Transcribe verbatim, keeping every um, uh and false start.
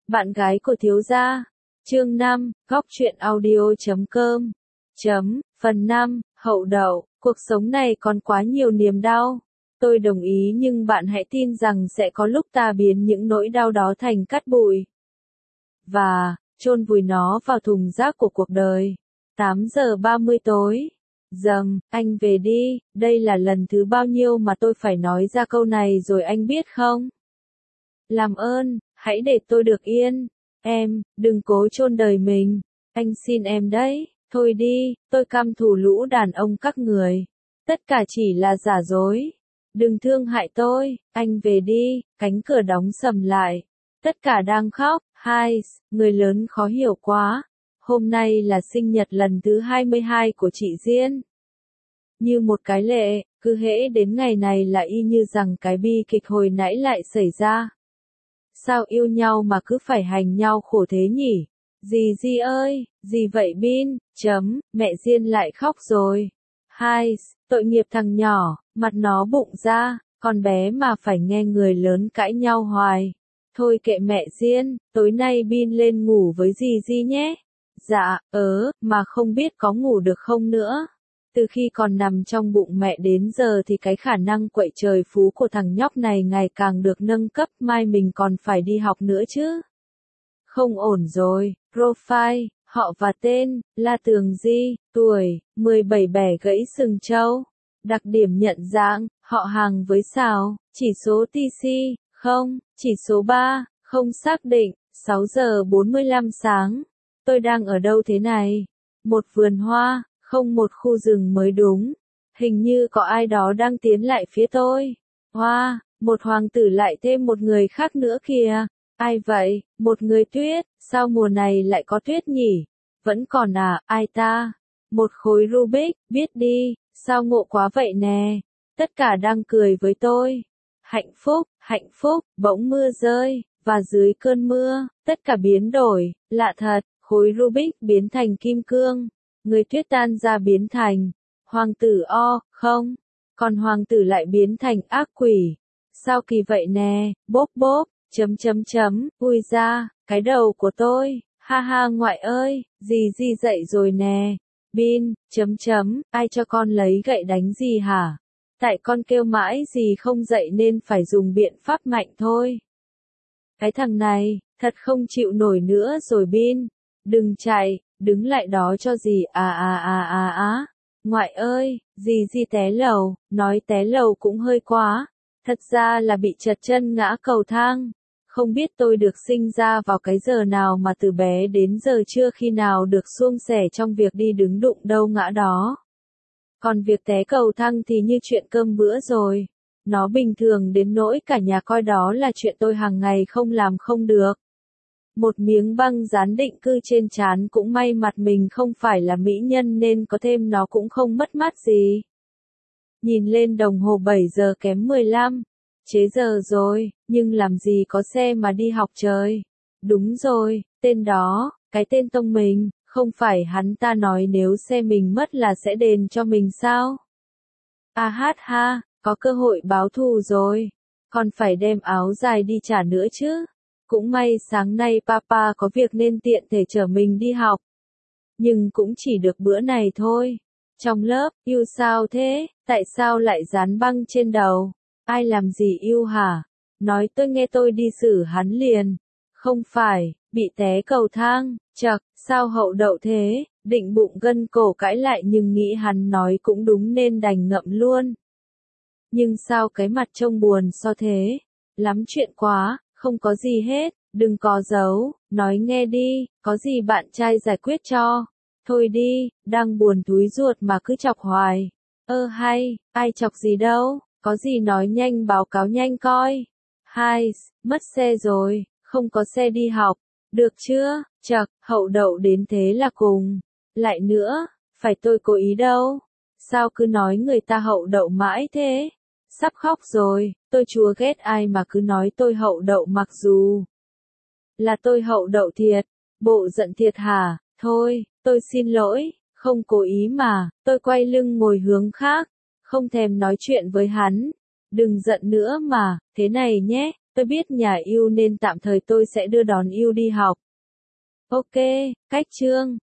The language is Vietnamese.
Bạn gái của thiếu gia. Chương năm, góc truyện audio chấm com. Chấm, phần năm, hậu đậu, cuộc sống này còn quá nhiều niềm đau. Tôi đồng ý nhưng bạn hãy tin rằng sẽ có lúc ta biến những nỗi đau đó thành cát bụi. Và, chôn vùi nó vào thùng rác của cuộc đời. tám giờ ba mươi tối. Dầm, anh về đi, đây là lần thứ bao nhiêu mà tôi phải nói ra câu này rồi anh biết không? Làm ơn, hãy để tôi được yên. Em, đừng cố chôn đời mình. Anh xin em đấy, thôi đi, tôi căm thù lũ đàn ông các người. Tất cả chỉ là giả dối. Đừng thương hại tôi, anh về đi, cánh cửa đóng sầm lại. Tất cả đang khóc, hai, người lớn khó hiểu quá. Hôm nay là sinh nhật lần thứ hai mươi hai của chị Diên. Như một cái lệ, cứ hễ đến ngày này là y như rằng cái bi kịch hồi nãy lại xảy ra. Sao yêu nhau mà cứ phải hành nhau khổ thế nhỉ? Dì Di ơi, gì vậy Bin? Chấm, mẹ Diên lại khóc rồi. Hai, tội nghiệp thằng nhỏ, mặt nó bụng ra, con bé mà phải nghe người lớn cãi nhau hoài. Thôi kệ mẹ Diên, tối nay Bin lên ngủ với dì Di nhé. Dạ, ớ, mà không biết có ngủ được không nữa. Từ khi còn nằm trong bụng mẹ đến giờ thì cái khả năng quậy trời phú của thằng nhóc này ngày càng được nâng cấp, mai mình còn phải đi học nữa chứ. Không ổn rồi, profile, họ và tên, La Tường Di, tuổi, mười bảy bẻ gãy sừng trâu. Đặc điểm nhận dạng, họ hàng với Sào, chỉ số tê xê, không, chỉ số ba, không xác định, sáu giờ bốn mươi lăm sáng. Tôi đang ở đâu thế này? Một vườn hoa, không một khu rừng mới đúng. Hình như có ai đó đang tiến lại phía tôi. Hoa, một hoàng tử lại thêm một người khác nữa kìa. Ai vậy? Một người tuyết, sao mùa này lại có tuyết nhỉ? Vẫn còn à, ai ta? Một khối Rubik, biết đi, sao ngộ quá vậy nè. Tất cả đang cười với tôi. Hạnh phúc, hạnh phúc, bỗng mưa rơi, và dưới cơn mưa, tất cả biến đổi, lạ thật, khối Rubik biến thành kim cương. Người tuyết tan ra biến thành hoàng tử O, không, còn hoàng tử lại biến thành ác quỷ. Sao kỳ vậy nè, bốp bốp, chấm chấm chấm, ui ra, cái đầu của tôi, ha ha ngoại ơi, dì Di dậy rồi nè. Bin, chấm chấm, ai cho con lấy gậy đánh gì hả? Tại con kêu mãi gì không dậy nên phải dùng biện pháp mạnh thôi. Cái thằng này, thật không chịu nổi nữa rồi Bin. Đừng chạy, đứng lại đó cho dì à à à à á. Ngoại ơi, dì Di té lầu, nói té lầu cũng hơi quá. Thật ra là bị trật chân ngã cầu thang. Không biết tôi được sinh ra vào cái giờ nào mà từ bé đến giờ chưa khi nào được suôn sẻ trong việc đi đứng đụng đâu ngã đó. Còn việc té cầu thang thì như chuyện cơm bữa rồi. Nó bình thường đến nỗi cả nhà coi đó là chuyện tôi hàng ngày không làm không được. Một miếng băng dán định cư trên trán cũng may mặt mình không phải là mỹ nhân nên có thêm nó cũng không mất mát gì. Nhìn lên đồng hồ bảy giờ kém mười lăm. Chế giờ rồi, nhưng làm gì có xe mà đi học trời. Đúng rồi, tên đó, cái tên tông mình, không phải hắn ta nói nếu xe mình mất là sẽ đền cho mình sao? À hát ha, có cơ hội báo thù rồi. Còn phải đem áo dài đi trả nữa chứ. Cũng may sáng nay papa có việc nên tiện thể chở mình đi học. Nhưng cũng chỉ được bữa này thôi. Trong lớp, yêu sao thế, tại sao lại dán băng trên đầu? Ai làm gì yêu hả? Nói tôi nghe tôi đi xử hắn liền. Không phải, bị té cầu thang, chật, sao hậu đậu thế, định bụng gân cổ cãi lại nhưng nghĩ hắn nói cũng đúng nên đành ngậm luôn. Nhưng sao cái mặt trông buồn so thế? Lắm chuyện quá, không có gì hết, đừng có giấu, nói nghe đi, có gì bạn trai giải quyết cho. Thôi đi, đang buồn túi ruột mà cứ chọc hoài. Ơ hay, ai chọc gì đâu, có gì nói nhanh báo cáo nhanh coi. Hai, mất xe rồi, không có xe đi học. Được chưa, chật, hậu đậu đến thế là cùng. Lại nữa, phải tôi cố ý đâu. Sao cứ nói người ta hậu đậu mãi thế? Sắp khóc rồi, tôi chúa ghét ai mà cứ nói tôi hậu đậu mặc dù là tôi hậu đậu thiệt. Bộ giận thiệt hả? Thôi, tôi xin lỗi, không cố ý mà. Tôi quay lưng ngồi hướng khác, không thèm nói chuyện với hắn. Đừng giận nữa mà, thế này nhé, Tôi biết nhà yêu nên tạm thời tôi sẽ đưa đón yêu đi học. Ok, cách chương.